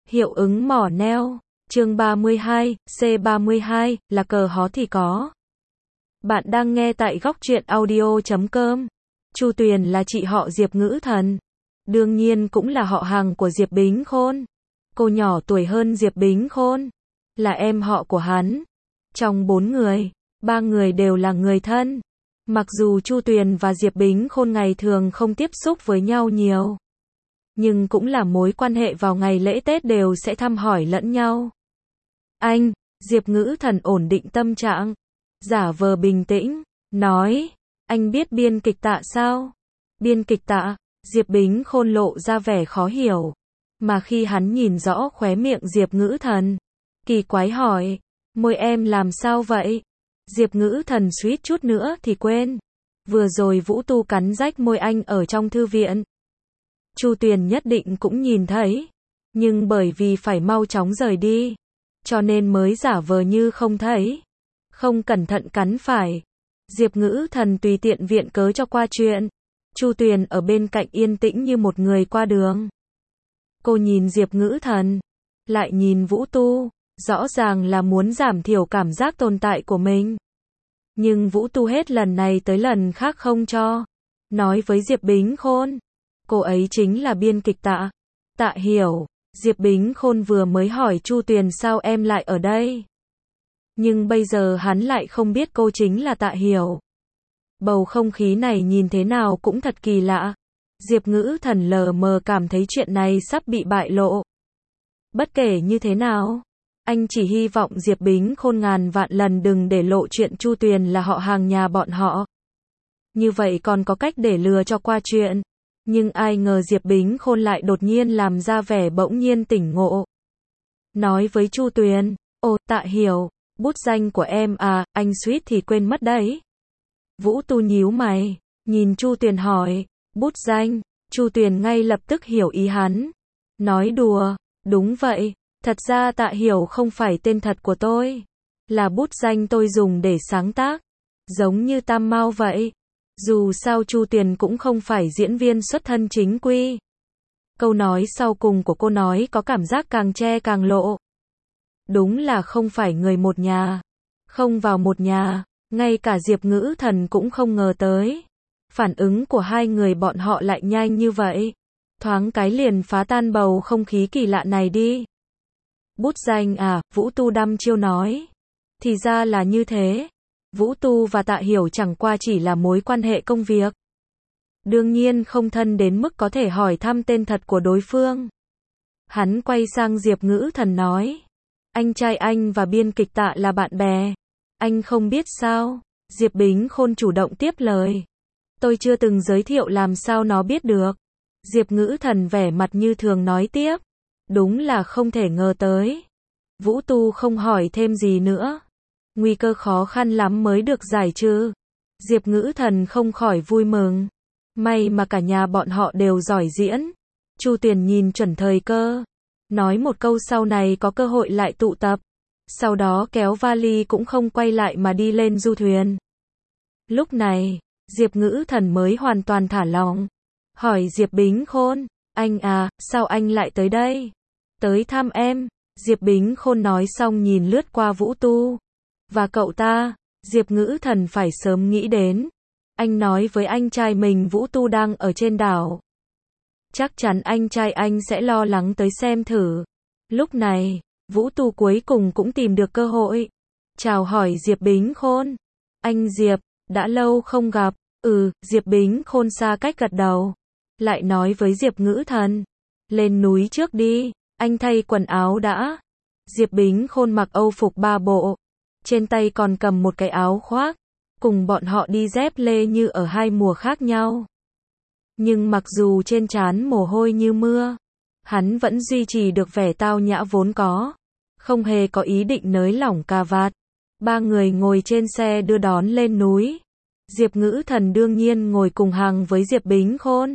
Hiệu ứng mỏ neo. Chương 32, C32, là cờ hó thì có. Bạn đang nghe tại góc truyện audio.com. Chu Tuyền là chị họ Diệp Ngữ Thần. Đương nhiên cũng là họ hàng của Diệp Bính Khôn. Cô nhỏ tuổi hơn Diệp Bính Khôn. Là em họ của hắn. Trong 4 người, 3 người đều là người thân. Mặc dù Chu Tuyền và Diệp Bính Khôn ngày thường không tiếp xúc với nhau nhiều, nhưng cũng là mối quan hệ, vào ngày lễ Tết đều sẽ thăm hỏi lẫn nhau. Anh, Diệp Ngữ Thần ổn định tâm trạng, giả vờ bình tĩnh, nói, anh biết biên kịch Tạ sao? Biên kịch Tạ? Diệp Bính Khôn lộ ra vẻ khó hiểu, mà khi hắn nhìn rõ khóe miệng Diệp Ngữ Thần, kỳ quái hỏi, môi em làm sao vậy? Diệp Ngữ Thần suýt chút nữa thì quên, vừa rồi Vũ Tu cắn rách môi anh ở trong thư viện. Chu Tuyền nhất định cũng nhìn thấy, nhưng bởi vì phải mau chóng rời đi, cho nên mới giả vờ như không thấy. Không cẩn thận cắn phải. Diệp Ngữ Thần tùy tiện viện cớ cho qua chuyện. Chu Tuyền ở bên cạnh yên tĩnh như một người qua đường. Cô nhìn Diệp Ngữ Thần, lại nhìn Vũ Tu, rõ ràng là muốn giảm thiểu cảm giác tồn tại của mình. Nhưng Vũ Tu hết lần này tới lần khác không cho. Nói với Diệp Bính Khôn, cô ấy chính là biên kịch Tạ. Tạ Hiểu. Diệp Bính Khôn vừa mới hỏi Chu Tuyền sao em lại ở đây. Nhưng bây giờ hắn lại không biết cô chính là Tạ Hiểu. Bầu không khí này nhìn thế nào cũng thật kỳ lạ. Diệp Ngữ Thần lờ mờ cảm thấy chuyện này sắp bị bại lộ. Bất kể như thế nào, anh chỉ hy vọng Diệp Bính Khôn ngàn vạn lần đừng để lộ chuyện Chu Tuyền là họ hàng nhà bọn họ. Như vậy còn có cách để lừa cho qua chuyện. Nhưng ai ngờ Diệp Bính Khôn lại đột nhiên làm ra vẻ bỗng nhiên tỉnh ngộ. Nói với Chu Tuyền, ồ, Tạ Hiểu, bút danh của em à, anh suýt thì quên mất đấy. Vũ Tu nhíu mày, nhìn Chu Tuyền hỏi, bút danh. Chu Tuyền ngay lập tức hiểu ý hắn. Nói đùa, đúng vậy, thật ra Tạ Hiểu không phải tên thật của tôi. Là bút danh tôi dùng để sáng tác. Giống như Tam Mao vậy. Dù sao Chu Tuyền cũng không phải diễn viên xuất thân chính quy. Câu nói sau cùng của cô nói có cảm giác càng che càng lộ. Đúng là không phải người một nhà. Không vào một nhà. Ngay cả Diệp Ngữ Thần cũng không ngờ tới. Phản ứng của hai người bọn họ lại nhanh như vậy. Thoáng cái liền phá tan bầu không khí kỳ lạ này đi. Bút danh à, Vũ Tu đăm chiêu nói. Thì ra là như thế. Vũ Tu và Tạ Hiểu chẳng qua chỉ là mối quan hệ công việc. Đương nhiên không thân đến mức có thể hỏi thăm tên thật của đối phương. Hắn quay sang Diệp Ngữ Thần nói. Anh trai anh và biên kịch Tạ là bạn bè. Anh không biết sao? Diệp Bính Khôn chủ động tiếp lời. Tôi chưa từng giới thiệu làm sao nó biết được. Diệp Ngữ Thần vẻ mặt như thường nói tiếp. Đúng là không thể ngờ tới. Vũ Tu không hỏi thêm gì nữa. Nguy cơ khó khăn lắm mới được giải trừ. Diệp Ngữ Thần không khỏi vui mừng. May mà cả nhà bọn họ đều giỏi diễn. Chu Tuyền nhìn chuẩn thời cơ. Nói một câu sau này có cơ hội lại tụ tập. Sau đó kéo vali cũng không quay lại mà đi lên du thuyền. Lúc này, Diệp Ngữ Thần mới hoàn toàn thả lỏng. Hỏi Diệp Bính Khôn, anh à, sao anh lại tới đây? Tới thăm em. Diệp Bính Khôn nói xong nhìn lướt qua Vũ Tu. Và cậu ta, Diệp Ngữ Thần phải sớm nghĩ đến. Anh nói với anh trai mình Vũ Tu đang ở trên đảo. Chắc chắn anh trai anh sẽ lo lắng tới xem thử. Lúc này, Vũ Tu cuối cùng cũng tìm được cơ hội. Chào hỏi Diệp Bính Khôn. Anh Diệp, đã lâu không gặp. Diệp Bính Khôn xa cách gật đầu. Lại nói với Diệp Ngữ Thần. Lên núi trước đi, anh thay quần áo đã. Diệp Bính Khôn mặc âu phục 3 bộ. Trên tay còn cầm một cái áo khoác. Cùng bọn họ đi dép lê như ở hai mùa khác nhau. Nhưng mặc dù trên trán mồ hôi như mưa, hắn vẫn duy trì được vẻ tao nhã vốn có. Không hề có ý định nới lỏng cà vạt. 3 người ngồi trên xe đưa đón lên núi. Diệp Ngữ Thần đương nhiên ngồi cùng hàng với Diệp Bính Khôn.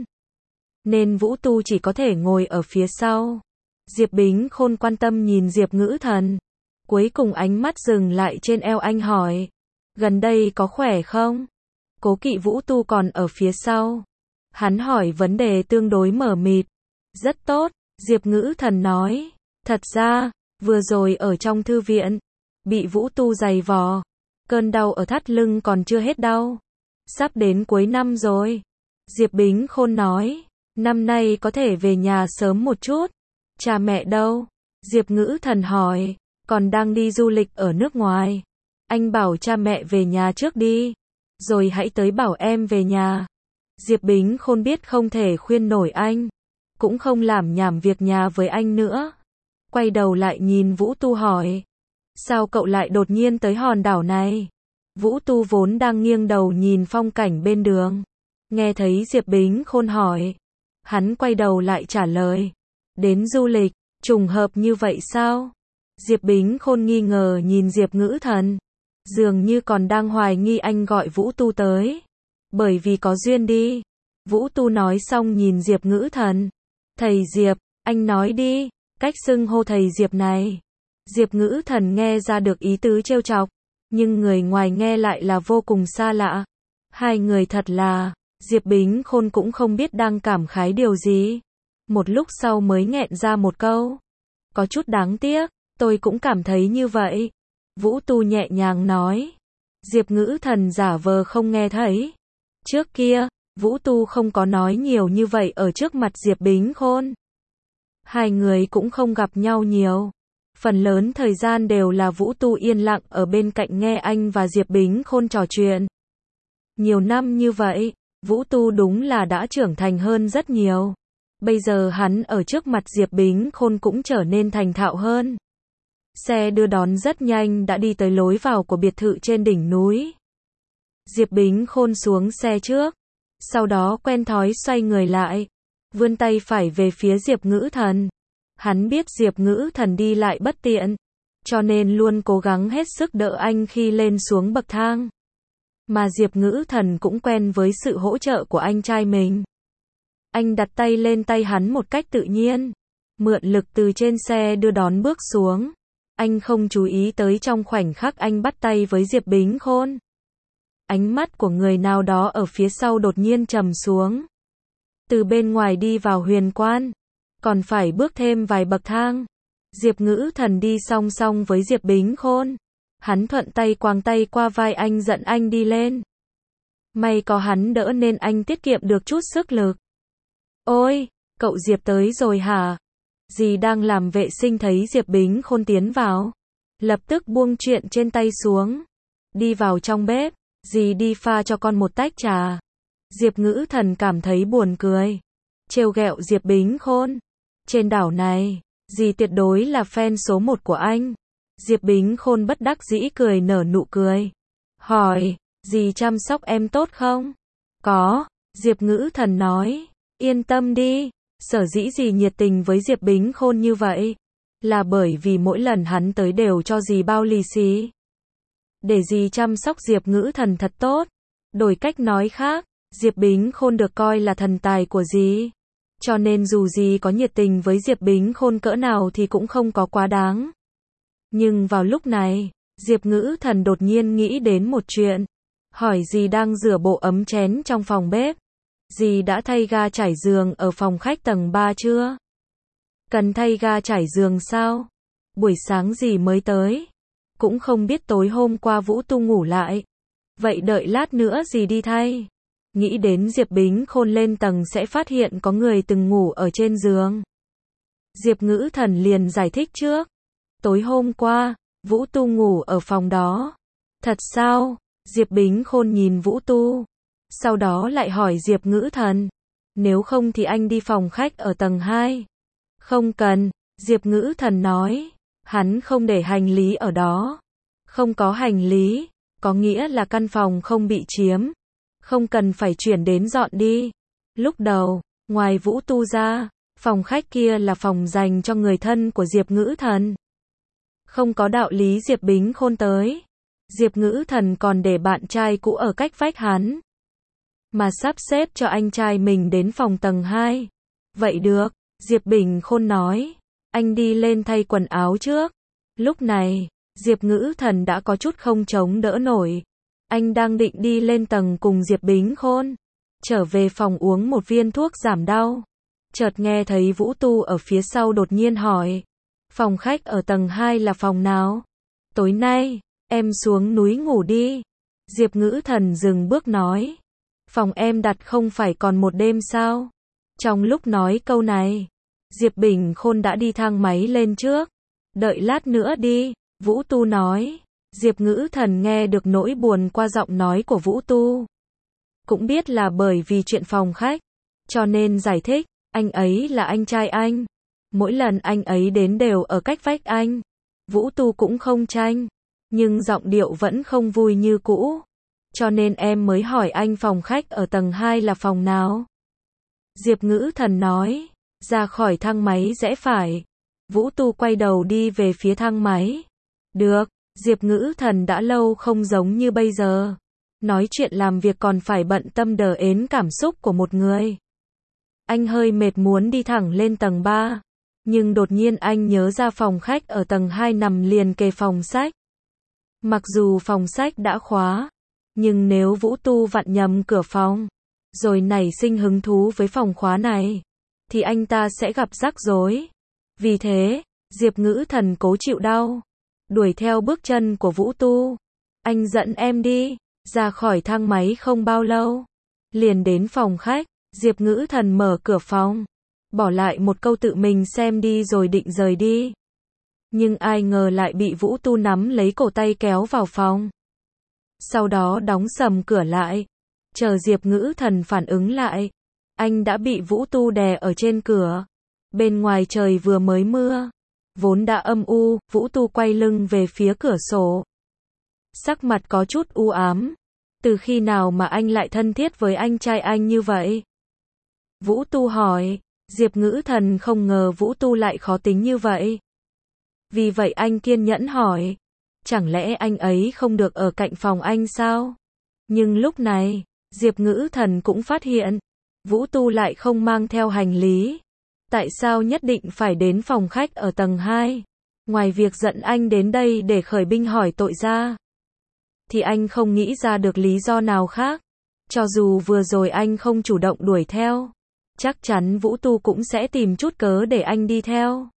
Nên Vũ Tu chỉ có thể ngồi ở phía sau. Diệp Bính Khôn quan tâm nhìn Diệp Ngữ Thần. Cuối cùng ánh mắt dừng lại trên eo anh hỏi. Gần đây có khỏe không? Cố Kỵ Vũ Tu còn ở phía sau. Hắn hỏi vấn đề tương đối mờ mịt. Rất tốt, Diệp Ngữ Thần nói. Thật ra, vừa rồi ở trong thư viện, bị Vũ Tu giày vò, cơn đau ở thắt lưng còn chưa hết đau. Sắp đến cuối năm rồi. Diệp Bính Khôn nói, năm nay có thể về nhà sớm một chút. Cha mẹ đâu? Diệp Ngữ Thần hỏi, còn đang đi du lịch ở nước ngoài. Anh bảo cha mẹ về nhà trước đi, rồi hãy tới bảo em về nhà. Diệp Bính Khôn biết không thể khuyên nổi anh, cũng không làm nhảm việc nhà với anh nữa. Quay đầu lại nhìn Vũ Tu hỏi, sao cậu lại đột nhiên tới hòn đảo này? Vũ Tu vốn đang nghiêng đầu nhìn phong cảnh bên đường, nghe thấy Diệp Bính Khôn hỏi, hắn quay đầu lại trả lời, đến du lịch, trùng hợp như vậy sao? Diệp Bính Khôn nghi ngờ nhìn Diệp Ngữ Thần, dường như còn đang hoài nghi anh gọi Vũ Tu tới, bởi vì có duyên đi. Vũ Tu nói xong nhìn Diệp Ngữ Thần, thầy Diệp, anh nói đi, cách xưng hô thầy Diệp này. Diệp Ngữ Thần nghe ra được ý tứ trêu chọc, nhưng người ngoài nghe lại là vô cùng xa lạ. Hai người thật là, Diệp Bính Khôn cũng không biết đang cảm khái điều gì. Một lúc sau mới nghẹn ra một câu, có chút đáng tiếc, tôi cũng cảm thấy như vậy. Vũ Tu nhẹ nhàng nói. Diệp Ngữ Thần giả vờ không nghe thấy. Trước kia, Vũ Tu không có nói nhiều như vậy ở trước mặt Diệp Bính Khôn. Hai người cũng không gặp nhau nhiều. Phần lớn thời gian đều là Vũ Tu yên lặng ở bên cạnh nghe anh và Diệp Bính Khôn trò chuyện. Nhiều năm như vậy, Vũ Tu đúng là đã trưởng thành hơn rất nhiều. Bây giờ hắn ở trước mặt Diệp Bính Khôn cũng trở nên thành thạo hơn. Xe đưa đón rất nhanh đã đi tới lối vào của biệt thự trên đỉnh núi. Diệp Bính Khôn xuống xe trước, sau đó quen thói xoay người lại, vươn tay phải về phía Diệp Ngữ Thần. Hắn biết Diệp Ngữ Thần đi lại bất tiện, cho nên luôn cố gắng hết sức đỡ anh khi lên xuống bậc thang. Mà Diệp Ngữ Thần cũng quen với sự hỗ trợ của anh trai mình. Anh đặt tay lên tay hắn một cách tự nhiên, mượn lực từ trên xe đưa đón bước xuống. Anh không chú ý tới trong khoảnh khắc anh bắt tay với Diệp Bính Khôn, ánh mắt của người nào đó ở phía sau đột nhiên trầm xuống. Từ bên ngoài đi vào huyền quan, còn phải bước thêm vài bậc thang. Diệp Ngữ Thần đi song song với Diệp Bính Khôn. Hắn thuận tay quàng tay qua vai anh dẫn anh đi lên. May có hắn đỡ nên anh tiết kiệm được chút sức lực. Ôi, cậu Diệp tới rồi hả? Dì đang làm vệ sinh thấy Diệp Bính Khôn tiến vào, lập tức buông chuyện trên tay xuống, đi vào trong bếp. Dì đi pha cho con một tách trà. Diệp Ngữ Thần cảm thấy buồn cười, trêu ghẹo Diệp Bính Khôn. Trên đảo này, dì tuyệt đối là fan số 1 của anh. Diệp Bính Khôn bất đắc dĩ cười nở nụ cười, hỏi, dì chăm sóc em tốt không? Có, Diệp Ngữ Thần nói, yên tâm đi. Sở dĩ dì nhiệt tình với Diệp Bính Khôn như vậy, là bởi vì mỗi lần hắn tới đều cho dì bao lì xì. Để dì chăm sóc Diệp Ngữ Thần thật tốt. Đổi cách nói khác, Diệp Bính Khôn được coi là thần tài của dì. Cho nên dù dì có nhiệt tình với Diệp Bính Khôn cỡ nào thì cũng không có quá đáng. Nhưng vào lúc này, Diệp Ngữ Thần đột nhiên nghĩ đến một chuyện. Hỏi dì đang rửa bộ ấm chén trong phòng bếp. Dì đã thay ga trải giường ở phòng khách tầng 3 chưa? Cần thay ga trải giường sao? Buổi sáng dì mới tới. Cũng không biết tối hôm qua Vũ Tu ngủ lại. Vậy đợi lát nữa dì đi thay. Nghĩ đến Diệp Bính Khôn lên tầng sẽ phát hiện có người từng ngủ ở trên giường. Diệp Ngữ Thần liền giải thích trước. Tối hôm qua, Vũ Tu ngủ ở phòng đó. Thật sao? Diệp Bính Khôn nhìn Vũ Tu. Sau đó lại hỏi Diệp Ngữ Thần. Nếu không thì anh đi phòng khách ở tầng 2. Không cần, Diệp Ngữ Thần nói. Hắn không để hành lý ở đó. Không có hành lý, có nghĩa là căn phòng không bị chiếm. Không cần phải chuyển đến dọn đi. Lúc đầu, ngoài Vũ Tu ra, phòng khách kia là phòng dành cho người thân của Diệp Ngữ Thần. Không có đạo lý Diệp Bính Khôn tới. Diệp Ngữ Thần còn để bạn trai cũ ở cách vách hắn. Mà sắp xếp cho anh trai mình đến phòng tầng 2. Vậy được, Diệp Bính Khôn nói. Anh đi lên thay quần áo trước. Lúc này, Diệp Ngữ Thần đã có chút không chống đỡ nổi. Anh đang định đi lên tầng cùng Diệp Bính Khôn. Trở về phòng uống một viên thuốc giảm đau. Chợt nghe thấy Vũ Tu ở phía sau đột nhiên hỏi. Phòng khách ở tầng 2 là phòng nào? Tối nay, em xuống núi ngủ đi. Diệp Ngữ Thần dừng bước nói. Phòng em đặt không phải còn một đêm sao? Trong lúc nói câu này, Diệp Bình Khôn đã đi thang máy lên trước. Đợi lát nữa đi, Vũ Tu nói. Diệp Ngữ Thần nghe được nỗi buồn qua giọng nói của Vũ Tu. Cũng biết là bởi vì chuyện phòng khách, cho nên giải thích, anh ấy là anh trai anh. Mỗi lần anh ấy đến đều ở cách vách anh. Vũ Tu cũng không tranh, nhưng giọng điệu vẫn không vui như cũ. Cho nên em mới hỏi anh phòng khách ở tầng 2 là phòng nào? Diệp Ngữ Thần nói, ra khỏi thang máy rẽ phải. Vũ Tu quay đầu đi về phía thang máy. Được, Diệp Ngữ Thần đã lâu không giống như bây giờ. Nói chuyện làm việc còn phải bận tâm đờ ến cảm xúc của một người. Anh hơi mệt muốn đi thẳng lên tầng 3. Nhưng đột nhiên anh nhớ ra phòng khách ở tầng 2 nằm liền kề phòng sách. Mặc dù phòng sách đã khóa, nhưng nếu Vũ Tu vặn nhầm cửa phòng, rồi nảy sinh hứng thú với phòng khóa này, thì anh ta sẽ gặp rắc rối. Vì thế, Diệp Ngữ Thần cố chịu đau, đuổi theo bước chân của Vũ Tu. Anh dẫn em đi. Ra khỏi thang máy không bao lâu, liền đến phòng khách. Diệp Ngữ Thần mở cửa phòng, bỏ lại một câu tự mình xem đi rồi định rời đi. Nhưng ai ngờ lại bị Vũ Tu nắm lấy cổ tay kéo vào phòng. Sau đó đóng sầm cửa lại. Chờ Diệp Ngữ Thần phản ứng lại, anh đã bị Vũ Tu đè ở trên cửa. Bên ngoài trời vừa mới mưa, vốn đã âm u, Vũ Tu quay lưng về phía cửa sổ. Sắc mặt có chút u ám. Từ khi nào mà anh lại thân thiết với anh trai anh như vậy? Vũ Tu hỏi. Diệp Ngữ Thần không ngờ Vũ Tu lại khó tính như vậy. Vì vậy anh kiên nhẫn hỏi. Chẳng lẽ anh ấy không được ở cạnh phòng anh sao? Nhưng lúc này, Diệp Ngữ Thần cũng phát hiện, Vũ Tu lại không mang theo hành lý. Tại sao nhất định phải đến phòng khách ở tầng 2? Ngoài việc dẫn anh đến đây để khởi binh hỏi tội ra, thì anh không nghĩ ra được lý do nào khác. Cho dù vừa rồi anh không chủ động đuổi theo, chắc chắn Vũ Tu cũng sẽ tìm chút cớ để anh đi theo.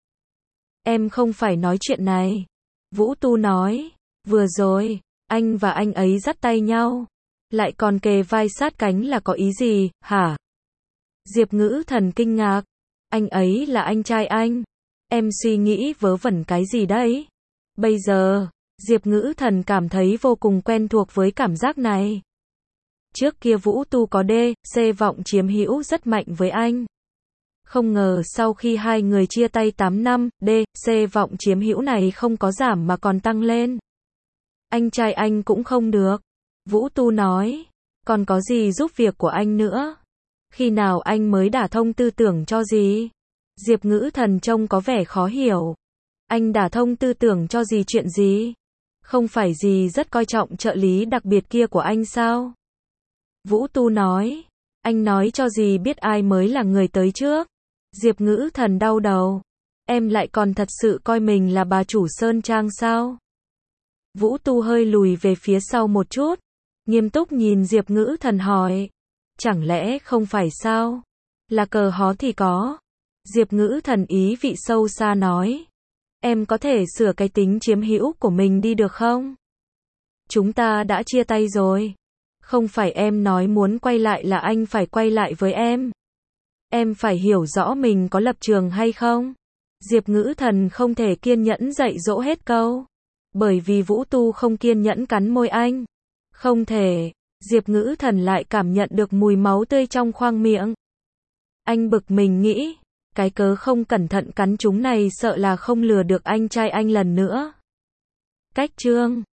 Em không phải nói chuyện này. Vũ Tu nói, vừa rồi, anh và anh ấy dắt tay nhau, lại còn kề vai sát cánh là có ý gì, hả? Diệp Ngữ Thần kinh ngạc, anh ấy là anh trai anh. Em suy nghĩ vớ vẩn cái gì đấy? Bây giờ, Diệp Ngữ Thần cảm thấy vô cùng quen thuộc với cảm giác này. Trước kia Vũ Tu có D.C vọng chiếm hữu rất mạnh với anh. Không ngờ sau khi hai người chia tay 8 năm, D.C vọng chiếm hữu này không có giảm mà còn tăng lên. Anh trai anh cũng không được. Vũ Tu nói, còn có gì giúp việc của anh nữa? Khi nào anh mới đả thông tư tưởng cho gì? Diệp Ngữ Thần trông có vẻ khó hiểu. Anh đả thông tư tưởng cho gì chuyện gì? Không phải gì rất coi trọng trợ lý đặc biệt kia của anh sao? Vũ Tu nói, anh nói cho gì biết ai mới là người tới trước? Diệp Ngữ Thần đau đầu. Em lại còn thật sự coi mình là bà chủ Sơn Trang sao? Vũ Tu hơi lùi về phía sau một chút, nghiêm túc nhìn Diệp Ngữ Thần hỏi. Chẳng lẽ không phải sao? Là cờ hó thì có. Diệp Ngữ Thần ý vị sâu xa nói. Em có thể sửa cái tính chiếm hữu của mình đi được không? Chúng ta đã chia tay rồi. Không phải em nói muốn quay lại là anh phải quay lại với em. Em phải hiểu rõ mình có lập trường hay không? Diệp Ngữ Thần không thể kiên nhẫn dạy dỗ hết câu. Bởi vì Vũ Tu không kiên nhẫn cắn môi anh. Không thể. Diệp Ngữ Thần lại cảm nhận được mùi máu tươi trong khoang miệng. Anh bực mình nghĩ, cái cớ không cẩn thận cắn chúng này sợ là không lừa được anh trai anh lần nữa. Cách chương